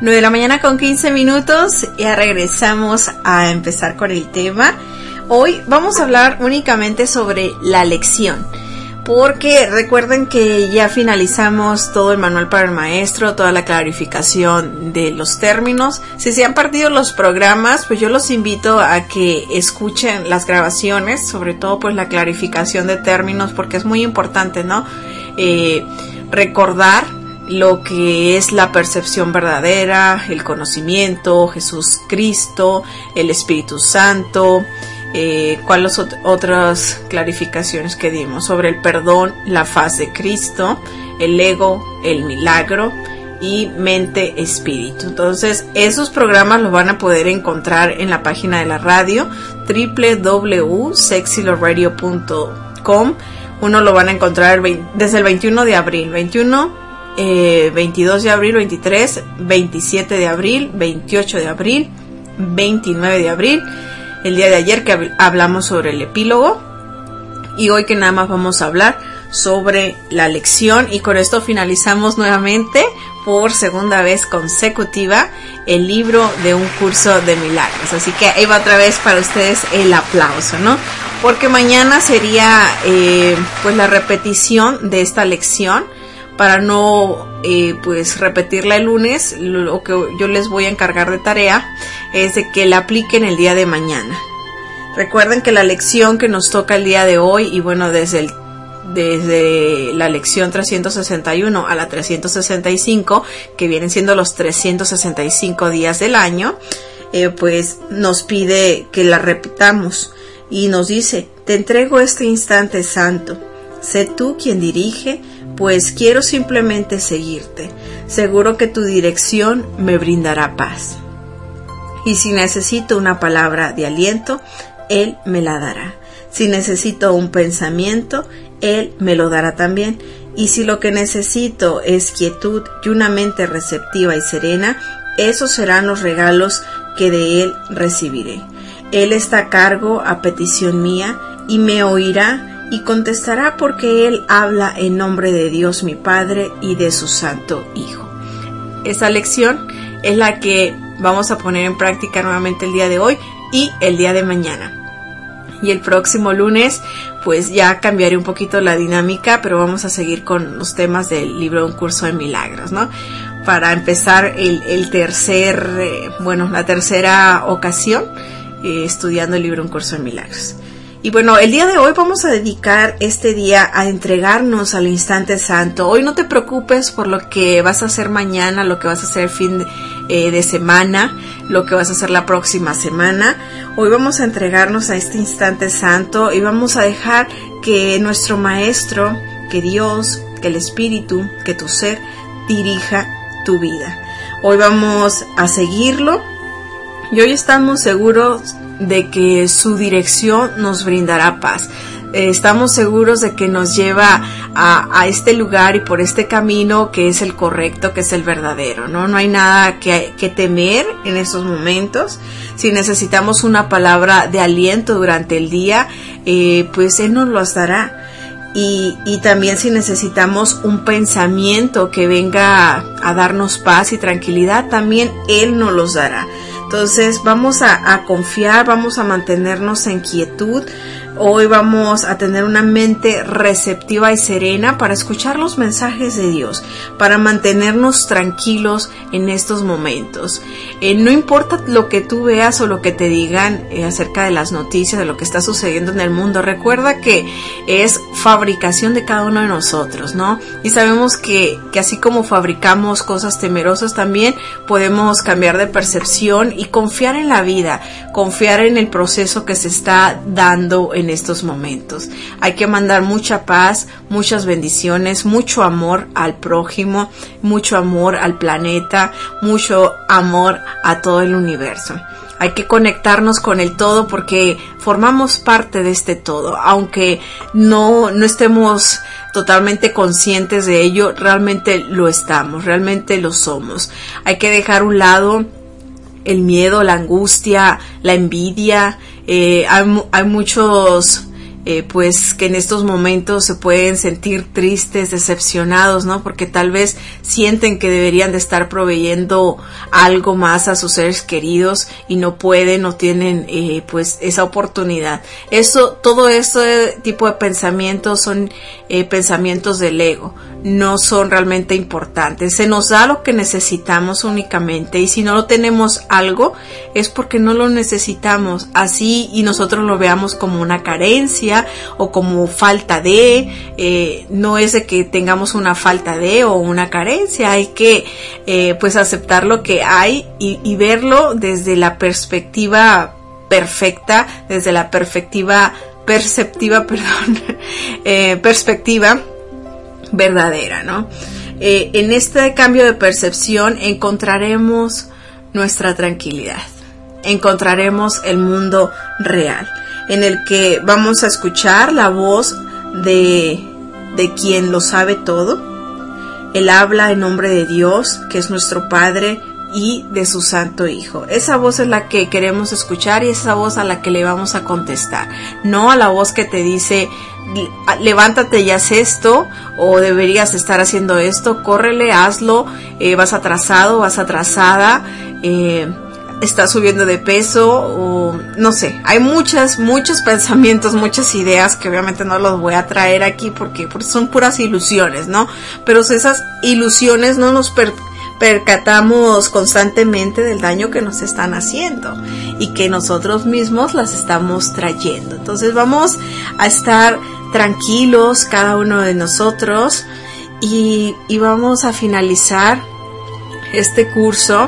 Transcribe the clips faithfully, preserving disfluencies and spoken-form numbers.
nueve de la mañana con quince minutos. Ya regresamos a empezar con el tema. Hoy vamos a hablar únicamente sobre la lección, porque recuerden que ya finalizamos todo el manual para el maestro, toda la clarificación de los términos. Si se han perdido los programas, pues yo los invito a que escuchen las grabaciones, sobre todo pues la clarificación de términos, porque es muy importante, ¿no? Eh, recordar lo que es la percepción verdadera, el conocimiento, Jesús Cristo, el Espíritu Santo, eh, cuáles ot- otras clarificaciones que dimos sobre el perdón, la faz de Cristo, el ego, el milagro y mente espíritu. Entonces esos programas los van a poder encontrar en la página de la radio doble u doble u doble u punto sexy lo radio punto com. Uno lo van a encontrar desde el veintiuno de abril, veintiuno Eh, veintidós de abril, veintitrés, veintisiete de abril, veintiocho de abril, veintinueve de abril, el día de ayer que hablamos sobre el epílogo, y hoy que nada más vamos a hablar sobre la lección, y con esto finalizamos nuevamente por segunda vez consecutiva el libro de un curso de milagros. Así que ahí va otra vez para ustedes el aplauso, ¿no? Porque mañana sería eh, pues la repetición de esta lección. Para no eh, pues repetirla el lunes, lo que yo les voy a encargar de tarea es de que la apliquen el día de mañana. Recuerden que la lección que nos toca el día de hoy, y bueno, desde el desde la lección trescientos sesenta y uno a la trescientos sesenta y cinco, que vienen siendo los trescientos sesenta y cinco días del año, eh, pues nos pide que la repitamos y nos dice: te entrego este instante santo, sé tú quien dirige, pues quiero simplemente seguirte. Seguro que tu dirección me brindará paz. Y si necesito una palabra de aliento, Él me la dará. Si necesito un pensamiento, Él me lo dará también. Y si lo que necesito es quietud y una mente receptiva y serena, esos serán los regalos que de Él recibiré. Él está a cargo a petición mía y me oirá y contestará, porque Él habla en nombre de Dios mi Padre y de su Santo Hijo. Esa lección es la que vamos a poner en práctica nuevamente el día de hoy y el día de mañana. Y el próximo lunes pues ya cambiaré un poquito la dinámica, pero vamos a seguir con los temas del libro Un Curso de Milagros, ¿no? Para empezar el, el tercer, eh, bueno, la tercera ocasión eh, estudiando el libro Un Curso de Milagros. Y bueno, el día de hoy vamos a dedicar este día a entregarnos al instante santo. Hoy no te preocupes por lo que vas a hacer mañana, lo que vas a hacer el fin de, eh, de semana, lo que vas a hacer la próxima semana. Hoy vamos a entregarnos a este instante santo y vamos a dejar que nuestro Maestro, que Dios, que el Espíritu, que tu ser dirija tu vida. Hoy vamos a seguirlo y hoy estamos seguros de que su dirección nos brindará paz. Eh, estamos seguros de que nos lleva a, a este lugar y por este camino que es el correcto, que es el verdadero, ¿no? No hay nada que, que temer en estos momentos. Si necesitamos una palabra de aliento durante el día, eh, pues Él nos los dará. Y, y también si necesitamos un pensamiento que venga a, a darnos paz y tranquilidad, también Él nos los dará. Entonces vamos a, a confiar, vamos a mantenernos en quietud. Hoy vamos a tener una mente receptiva y serena para escuchar los mensajes de Dios, para mantenernos tranquilos en estos momentos. Eh, no importa lo que tú veas o lo que te digan eh, acerca de las noticias, de lo que está sucediendo en el mundo, recuerda que es fabricación de cada uno de nosotros, ¿no? Y sabemos que, que así como fabricamos cosas temerosas, también podemos cambiar de percepción y confiar en la vida, confiar en el proceso que se está dando en estos momentos. Hay que mandar mucha paz, muchas bendiciones, mucho amor al prójimo, mucho amor al planeta, mucho amor a todo el universo. Hay que conectarnos con el todo porque formamos parte de este todo, aunque no, no estemos totalmente conscientes de ello, realmente lo estamos, realmente lo somos. Hay que dejar a un lado el miedo, la angustia, la envidia. Eh, hay, hay muchos eh, pues que en estos momentos se pueden sentir tristes, decepcionados, ¿no? Porque tal vez sienten que deberían de estar proveyendo algo más a sus seres queridos y no pueden, no tienen eh, pues esa oportunidad. Eso, todo este tipo de pensamientos son eh, pensamientos del ego, no son realmente importantes. Se nos da lo que necesitamos únicamente, y si no lo tenemos algo es porque no lo necesitamos, así y nosotros lo veamos como una carencia o como falta de, eh, no es de que tengamos una falta de o una carencia, hay que eh, pues aceptar lo que hay y, y verlo desde la perspectiva perfecta, desde la perspectiva perceptiva, perdón, eh, perspectiva verdadera, ¿no? Eh, en este cambio de percepción encontraremos nuestra tranquilidad, encontraremos el mundo real, en el que vamos a escuchar la voz de, de quien lo sabe todo. Él habla en nombre de Dios, que es nuestro Padre, y de su Santo Hijo. Esa voz es la que queremos escuchar y esa voz a la que le vamos a contestar, no a la voz que te dice levántate y haz esto, o deberías estar haciendo esto, córrele, hazlo, eh, vas atrasado, vas atrasada, eh, estás subiendo de peso, o no sé, hay muchas, muchos pensamientos, muchas ideas que obviamente no los voy a traer aquí porque, porque son puras ilusiones, ¿no? Pero esas ilusiones no nos per percatamos constantemente del daño que nos están haciendo y que nosotros mismos las estamos trayendo. Entonces vamos a estar tranquilos cada uno de nosotros y, y vamos a finalizar este curso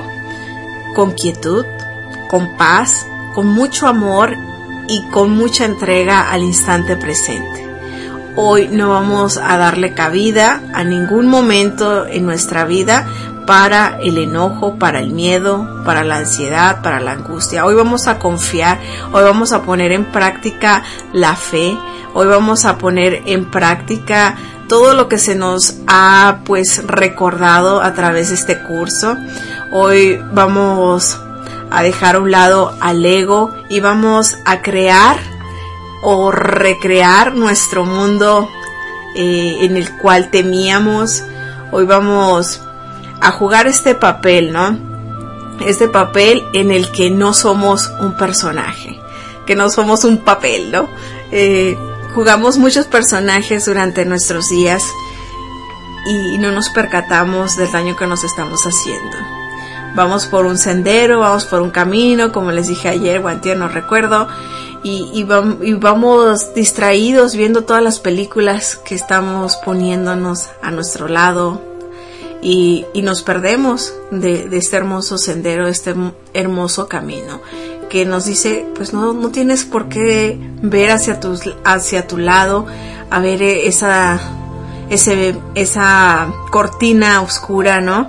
con quietud, con paz, con mucho amor y con mucha entrega al instante presente. Hoy no vamos a darle cabida a ningún momento en nuestra vida para el enojo, para el miedo, para la ansiedad, para la angustia. Hoy vamos a confiar, hoy vamos a poner en práctica la fe, hoy vamos a poner en práctica todo lo que se nos ha pues recordado a través de este curso. Hoy vamos a dejar a un lado al ego y vamos a crear o recrear nuestro mundo eh, en el cual temíamos. Hoy vamos a jugar este papel, ¿no? Este papel en el que no somos un personaje, que no somos un papel, ¿no? Eh, jugamos muchos personajes durante nuestros días y no nos percatamos del daño que nos estamos haciendo. Vamos por un sendero, vamos por un camino, como les dije ayer o antier, no recuerdo, y, y, vam, y vamos distraídos viendo todas las películas que estamos poniéndonos a nuestro lado, y, y nos perdemos de, de este hermoso sendero, de este hermoso camino, que nos dice, pues no, no tienes por qué ver hacia tu, hacia tu lado, a ver esa, ese, esa cortina oscura, ¿no?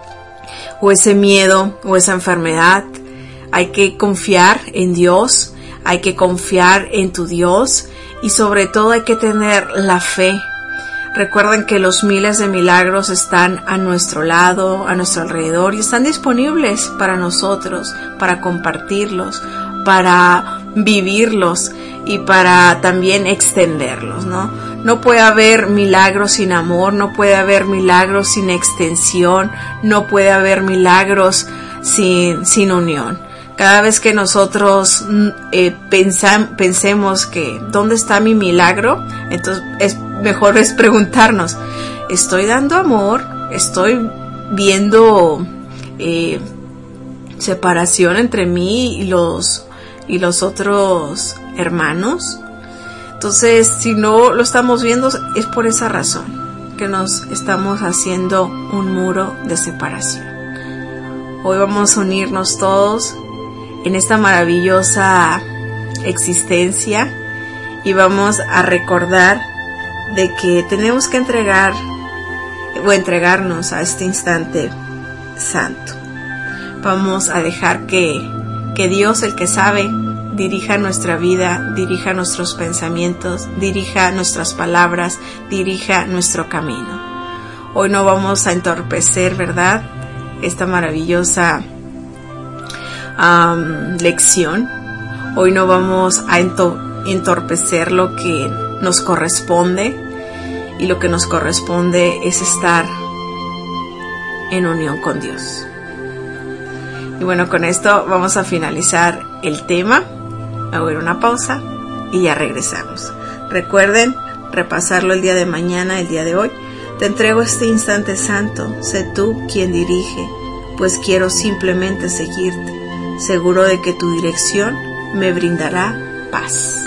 O ese miedo, o esa enfermedad. Hay que confiar en Dios, hay que confiar en tu Dios, y sobre todo hay que tener la fe. Recuerden que los miles de milagros están a nuestro lado, a nuestro alrededor, y están disponibles para nosotros, para compartirlos, para vivirlos y para también extenderlos, ¿no? No puede haber milagros sin amor, no puede haber milagros sin extensión, no puede haber milagros sin, sin unión. Cada vez que nosotros eh, pensam, pensemos que ¿dónde está mi milagro? Entonces es mejor es preguntarnos, ¿estoy dando amor? ¿Estoy viendo eh, separación entre mí y los, y los otros hermanos? Entonces, si no lo estamos viendo, es por esa razón que nos estamos haciendo un muro de separación. Hoy vamos a unirnos todos en esta maravillosa existencia y vamos a recordar de que tenemos que entregar o entregarnos a este instante santo. Vamos a dejar que, que Dios, el que sabe, dirija nuestra vida, dirija nuestros pensamientos, dirija nuestras palabras, dirija nuestro camino. Hoy no vamos a entorpecer, ¿verdad?, esta maravillosa um, lección. Hoy no vamos a, ento entorpecer lo que nos corresponde, y lo que nos corresponde es estar en unión con Dios. Y bueno, con esto vamos a finalizar el tema. A ver, una pausa y ya regresamos. Recuerden repasarlo el día de mañana, el día de hoy. Te entrego este instante santo, sé tú quien dirige, pues quiero simplemente seguirte, seguro de que tu dirección me brindará paz.